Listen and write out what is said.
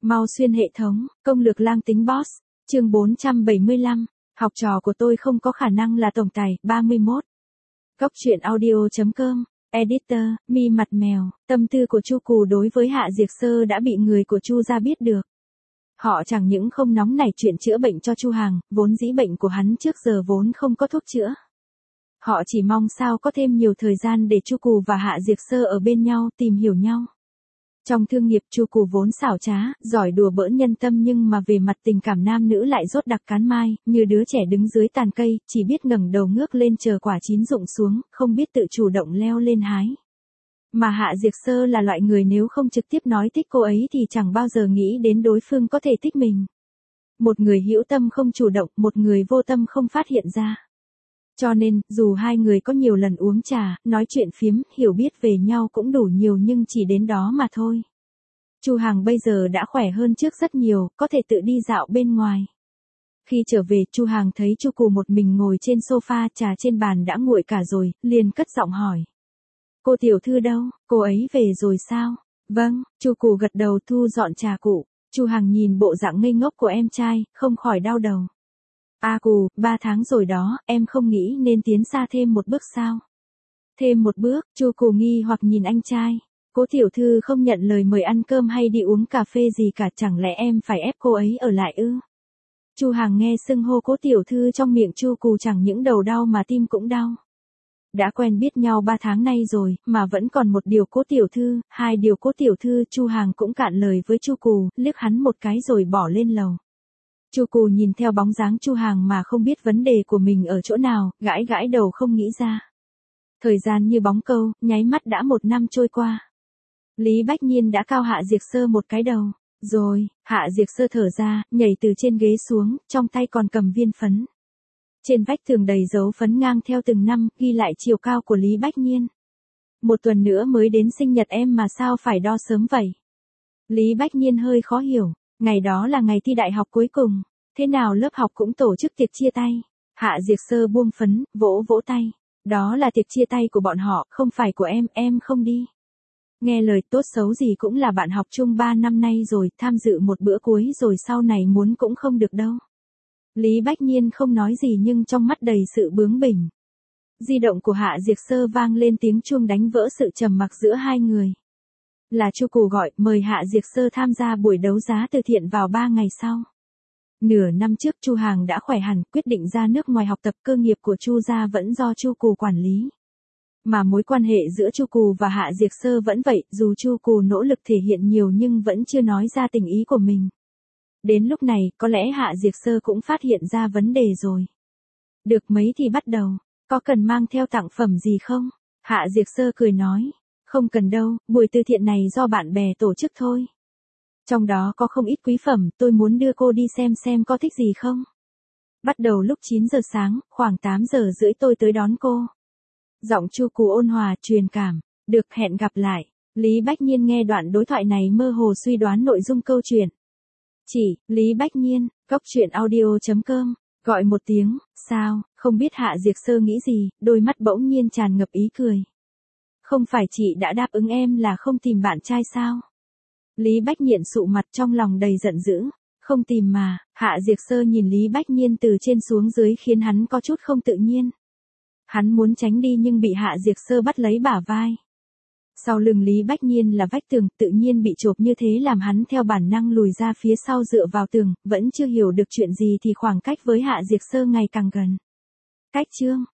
Mau xuyên hệ thống, công lược lang tính boss, chương 475, học trò của tôi không có khả năng là tổng tài, 31. Góc truyện audio.com, editor, mi mặt mèo, tâm tư của Chu Cù đối với Hạ Diệt Sơ đã bị người của Chu gia biết được. Họ chẳng những không nóng nảy chuyện chữa bệnh cho Chu Hàng, vốn dĩ bệnh của hắn trước giờ vốn không có thuốc chữa. Họ chỉ mong sao có thêm nhiều thời gian để Chu Cù và Hạ Diệt Sơ ở bên nhau, tìm hiểu nhau. Trong thương nghiệp Chu Cù vốn xảo trá, giỏi đùa bỡn nhân tâm nhưng mà về mặt tình cảm nam nữ lại rốt đặc cán mai, như đứa trẻ đứng dưới tàn cây, chỉ biết ngẩng đầu ngước lên chờ quả chín rụng xuống, không biết tự chủ động leo lên hái. Mà Hạ Diệt Sơ là loại người nếu không trực tiếp nói thích cô ấy thì chẳng bao giờ nghĩ đến đối phương có thể thích mình. Một người hữu tâm không chủ động, một người vô tâm không phát hiện ra. Cho nên, dù hai người có nhiều lần uống trà, nói chuyện phiếm, hiểu biết về nhau cũng đủ nhiều nhưng chỉ đến đó mà thôi. Chu Hàng bây giờ đã khỏe hơn trước rất nhiều, có thể tự đi dạo bên ngoài. Khi trở về, Chu Hàng thấy Chu Cù một mình ngồi trên sofa, trà trên bàn đã nguội cả rồi, liền cất giọng hỏi. Cô tiểu thư đâu, cô ấy về rồi sao? Vâng, Chu Cù gật đầu thu dọn trà cụ. Chu Hàng nhìn bộ dạng ngây ngốc của em trai, không khỏi đau đầu. A Cù, 3 tháng rồi đó, em không nghĩ nên tiến xa thêm một bước sao? Thêm một bước, Chu Cù nghi hoặc nhìn anh trai. Cố tiểu thư không nhận lời mời ăn cơm hay đi uống cà phê gì cả, chẳng lẽ em phải ép cô ấy ở lại ư? Chu Hàng nghe xưng hô Cố tiểu thư trong miệng Chu Cù chẳng những đầu đau mà tim cũng đau. Đã quen biết nhau 3 tháng nay rồi, mà vẫn còn một điều Cố tiểu thư, hai điều Cố tiểu thư, Chu Hàng cũng cạn lời với Chu Cù, liếc hắn một cái rồi bỏ lên lầu. Chu Cù nhìn theo bóng dáng Chu Hàng mà không biết vấn đề của mình ở chỗ nào, gãi gãi đầu không nghĩ ra. Thời gian như bóng câu, nháy mắt đã 1 năm trôi qua. Lý Bách Nhiên đã cao Hạ Diệt Sơ một cái đầu. Rồi, Hạ Diệt Sơ thở ra, nhảy từ trên ghế xuống, trong tay còn cầm viên phấn. Trên vách tường đầy dấu phấn ngang theo từng năm, ghi lại chiều cao của Lý Bách Nhiên. 1 tuần nữa mới đến sinh nhật em mà sao phải đo sớm vậy? Lý Bách Nhiên hơi khó hiểu. Ngày đó là ngày thi đại học cuối cùng, thế nào lớp học cũng tổ chức tiệc chia tay. Hạ Diệt Sơ buông phấn, vỗ vỗ tay. Đó là tiệc chia tay của bọn họ, không phải của em không đi. Nghe lời tốt xấu gì cũng là bạn học chung 3 năm nay rồi, tham dự một bữa cuối rồi sau này muốn cũng không được đâu. Lý Bách Nhiên không nói gì nhưng trong mắt đầy sự bướng bỉnh. Di động của Hạ Diệt Sơ vang lên tiếng chuông đánh vỡ sự trầm mặc giữa hai người. Là Chu Cù gọi, mời Hạ Diệt Sơ tham gia buổi đấu giá từ thiện vào 3 ngày sau. Nửa năm trước Chu Hàng đã khỏe hẳn, quyết định ra nước ngoài học tập, cơ nghiệp của Chu gia vẫn do Chu Cù quản lý. Mà mối quan hệ giữa Chu Cù và Hạ Diệt Sơ vẫn vậy, dù Chu Cù nỗ lực thể hiện nhiều nhưng vẫn chưa nói ra tình ý của mình. Đến lúc này, có lẽ Hạ Diệt Sơ cũng phát hiện ra vấn đề rồi. Được mấy thì bắt đầu, có cần mang theo tặng phẩm gì không? Hạ Diệt Sơ cười nói. Không cần đâu, buổi từ thiện này do bạn bè tổ chức thôi. Trong đó có không ít quý phẩm, tôi muốn đưa cô đi xem có thích gì không. Bắt đầu lúc 9 giờ sáng, khoảng 8 giờ rưỡi tôi tới đón cô. Giọng Chu Cù ôn hòa, truyền cảm. Được, hẹn gặp lại. Lý Bách Nhiên nghe đoạn đối thoại này mơ hồ suy đoán nội dung câu chuyện. Chỉ, Lý Bách Nhiên, góc truyện audio.com, gọi một tiếng, sao, không biết Hạ Diệt Sơ nghĩ gì, đôi mắt bỗng nhiên tràn ngập ý cười. Không phải chị đã đáp ứng em là không tìm bạn trai sao? Lý Bách Nhiên sụ mặt trong lòng đầy giận dữ. Không tìm mà, Hạ Diệt Sơ nhìn Lý Bách Nhiên từ trên xuống dưới khiến hắn có chút không tự nhiên. Hắn muốn tránh đi nhưng bị Hạ Diệt Sơ bắt lấy bả vai. Sau lưng Lý Bách Nhiên là vách tường, tự nhiên bị chộp như thế làm hắn theo bản năng lùi ra phía sau dựa vào tường, vẫn chưa hiểu được chuyện gì thì khoảng cách với Hạ Diệt Sơ ngày càng gần. Cách chương